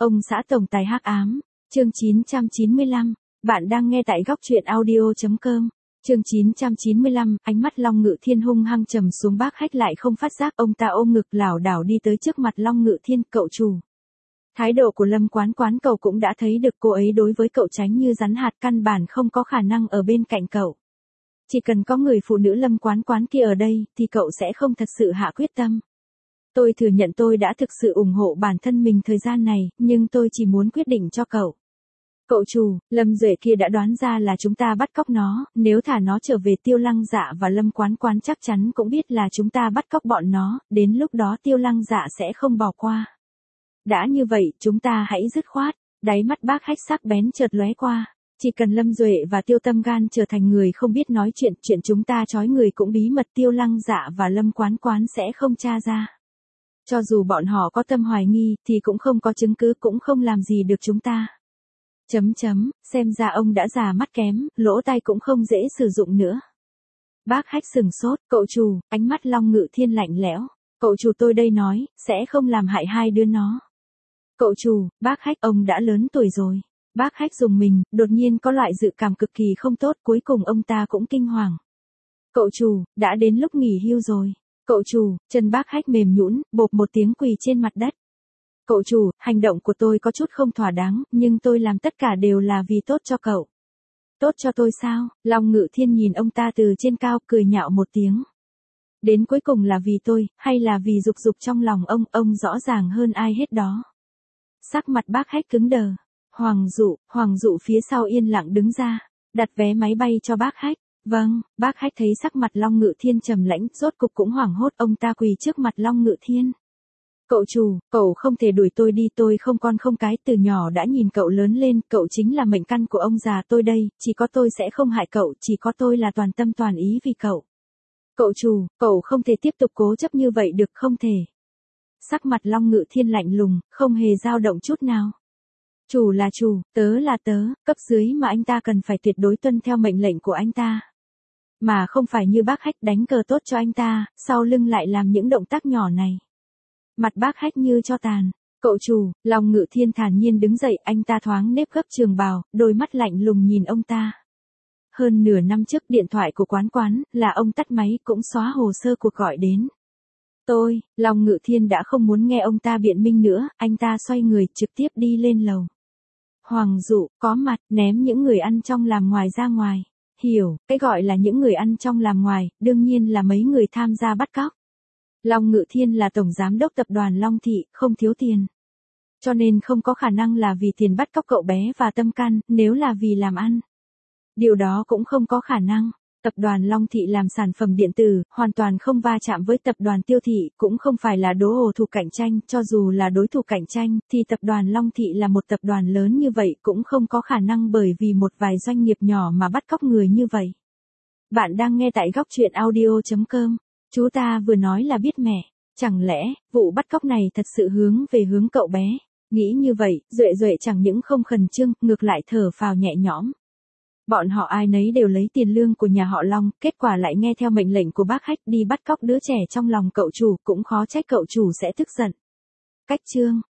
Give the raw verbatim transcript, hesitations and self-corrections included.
Ông xã tổng tài hắc ám, chương chín trăm chín mươi lăm, bạn đang nghe tại góc truyện audio.com. Chương chín trăm chín mươi lăm, ánh mắt Long Ngự Thiên hung hăng trầm xuống, Bác Hách lại không phát giác, ông ta ôm ngực lảo đảo đi tới trước mặt Long Ngự Thiên, cậu chủ. Thái độ của Lâm Quán Quán cậu cũng đã thấy được, cô ấy đối với cậu tránh như rắn hạt, căn bản không có khả năng ở bên cạnh cậu. Chỉ cần có người phụ nữ Lâm Quán Quán kia ở đây, thì cậu sẽ không thật sự hạ quyết tâm. Tôi thừa nhận tôi đã thực sự ủng hộ bản thân mình thời gian này, nhưng tôi chỉ muốn quyết định cho cậu. Cậu chủ, Lâm Duệ kia đã đoán ra là chúng ta bắt cóc nó, nếu thả nó trở về Tiêu Lăng Dạ và Lâm Quán Quán chắc chắn cũng biết là chúng ta bắt cóc bọn nó, đến lúc đó Tiêu Lăng Dạ sẽ không bỏ qua. Đã như vậy, chúng ta hãy dứt khoát. Đáy mắt Bác Hách sắc bén chợt lóe qua. Chỉ cần Lâm Duệ và Tiêu Tâm Gan trở thành người không biết nói chuyện, chuyện chúng ta trói người cũng bí mật, Tiêu Lăng Dạ và Lâm Quán Quán sẽ không tra ra. Cho dù bọn họ có tâm hoài nghi, thì cũng không có chứng cứ, cũng không làm gì được chúng ta. Chấm chấm, xem ra ông đã già mắt kém, lỗ tai cũng không dễ sử dụng nữa. Bác Hách sừng sốt, cậu chủ, ánh mắt Long Ngự Thiên lạnh lẽo. Cậu chủ, tôi đây nói, sẽ không làm hại hai đứa nó. Cậu chủ, Bác Hách, ông đã lớn tuổi rồi. Bác Hách dùng mình, đột nhiên có loại dự cảm cực kỳ không tốt, cuối cùng ông ta cũng kinh hoàng. Cậu chủ, đã đến lúc nghỉ hưu rồi. Cậu chủ, chân Bác Hách mềm nhũn, bộp một tiếng quỳ trên mặt đất. Cậu chủ, hành động của tôi có chút không thỏa đáng, nhưng tôi làm tất cả đều là vì tốt cho cậu. Tốt cho tôi sao? Long Ngự Thiên nhìn ông ta từ trên cao, cười nhạo một tiếng. Đến cuối cùng là vì tôi, hay là vì dục dục trong lòng ông, ông rõ ràng hơn ai hết đó. Sắc mặt Bác Hách cứng đờ. Hoàng Dụ, Hoàng Dụ phía sau yên lặng đứng ra, đặt vé máy bay cho Bác Hách. Vâng, Bác Hách thấy sắc mặt Long Ngự Thiên trầm lãnh, rốt cục cũng hoảng hốt, ông ta quỳ trước mặt Long Ngự Thiên. Cậu chủ, cậu không thể đuổi tôi đi, tôi không con không cái, từ nhỏ đã nhìn cậu lớn lên, cậu chính là mệnh căn của ông già tôi đây, chỉ có tôi sẽ không hại cậu, chỉ có tôi là toàn tâm toàn ý vì cậu. Cậu chủ, cậu không thể tiếp tục cố chấp như vậy được, không thể. Sắc mặt Long Ngự Thiên lạnh lùng, không hề dao động chút nào. Chủ là chủ, tớ là tớ, cấp dưới mà anh ta cần phải tuyệt đối tuân theo mệnh lệnh của anh ta. Mà không phải như Bác Hách đánh cờ tốt cho anh ta, sau lưng lại làm những động tác nhỏ này. Mặt Bác Hách như cho tàn. Cậu chủ, Long Ngự Thiên thản nhiên đứng dậy, anh ta thoáng nếp gấp trường bào, đôi mắt lạnh lùng nhìn ông ta. Hơn nửa năm trước điện thoại của Quán Quán, là ông tắt máy cũng xóa hồ sơ cuộc gọi đến. Tôi, Long Ngự Thiên đã không muốn nghe ông ta biện minh nữa, anh ta xoay người trực tiếp đi lên lầu. Hoàng Dụ, có mặt, ném những người ăn trong làm ngoài ra ngoài. Hiểu, cái gọi là những người ăn trong làm ngoài, đương nhiên là mấy người tham gia bắt cóc. Long Ngự Thiên là tổng giám đốc tập đoàn Long Thị, không thiếu tiền. Cho nên không có khả năng là vì tiền bắt cóc cậu bé và Tâm Can, nếu là vì làm ăn. Điều đó cũng không có khả năng. Tập đoàn Long Thị làm sản phẩm điện tử, hoàn toàn không va chạm với tập đoàn Tiêu Thị, cũng không phải là đối thủ cạnh tranh, cho dù là đối thủ cạnh tranh, thì tập đoàn Long Thị là một tập đoàn lớn như vậy cũng không có khả năng bởi vì một vài doanh nghiệp nhỏ mà bắt cóc người như vậy. Bạn đang nghe tại góc truyện audio.com, chú ta vừa nói là biết mẹ, chẳng lẽ, vụ bắt cóc này thật sự hướng về hướng cậu bé, nghĩ như vậy, Duệ Duệ chẳng những không khẩn trương, ngược lại thở phào nhẹ nhõm. Bọn họ ai nấy đều lấy tiền lương của nhà họ Long, kết quả lại nghe theo mệnh lệnh của Bác Hách đi bắt cóc đứa trẻ trong lòng cậu chủ, cũng khó trách cậu chủ sẽ tức giận. Cách chương,